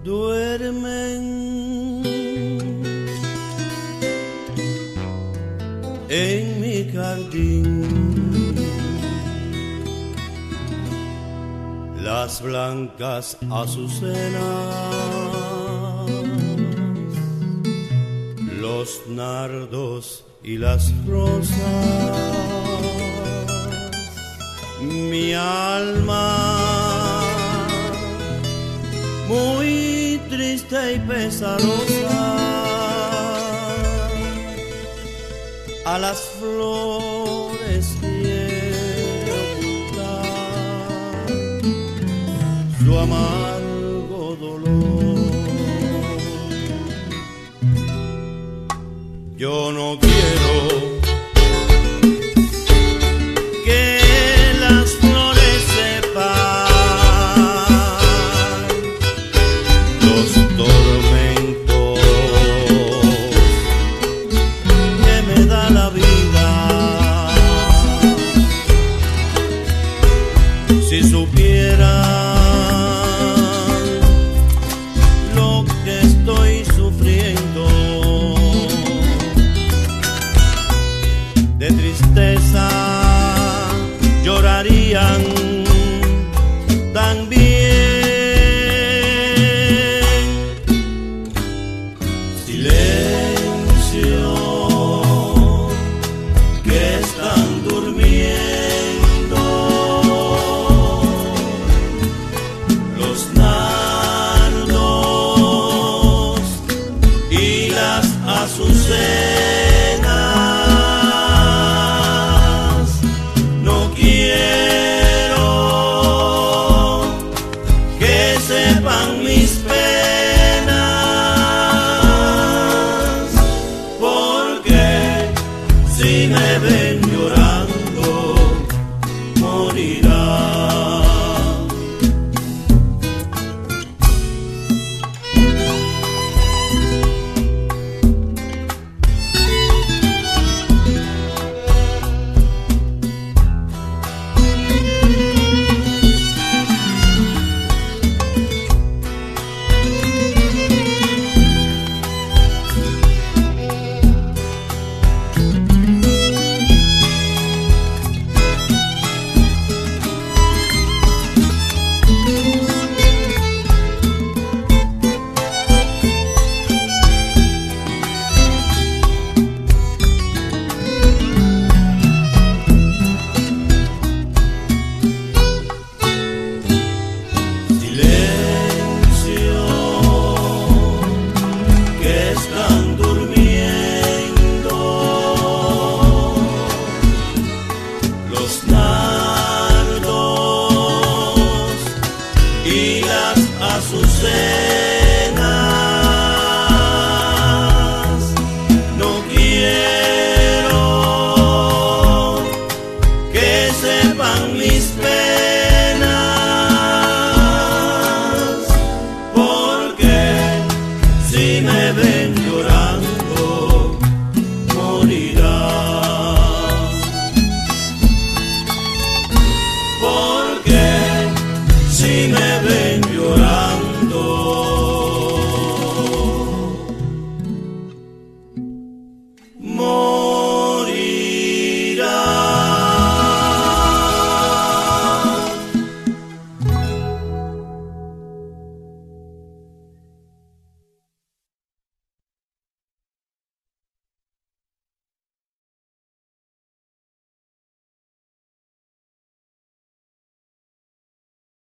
duermen en mi jardín las blancas azucenas, los nardos y las rosas. Mi alma muy triste y pesarosa a las flores quiere ocultar su amargo dolor. Yo no quiero que las flores sepan los tormentos que me da la vida. Si supieran lo que estoy sufriendo de tristeza, llorarían también. Silencio, que están durmiendo los nardos y las azucenas. No quiero que sepan mis penas, porque si me ven llorando morirán. Azucenas, no quiero que sepan mis penas.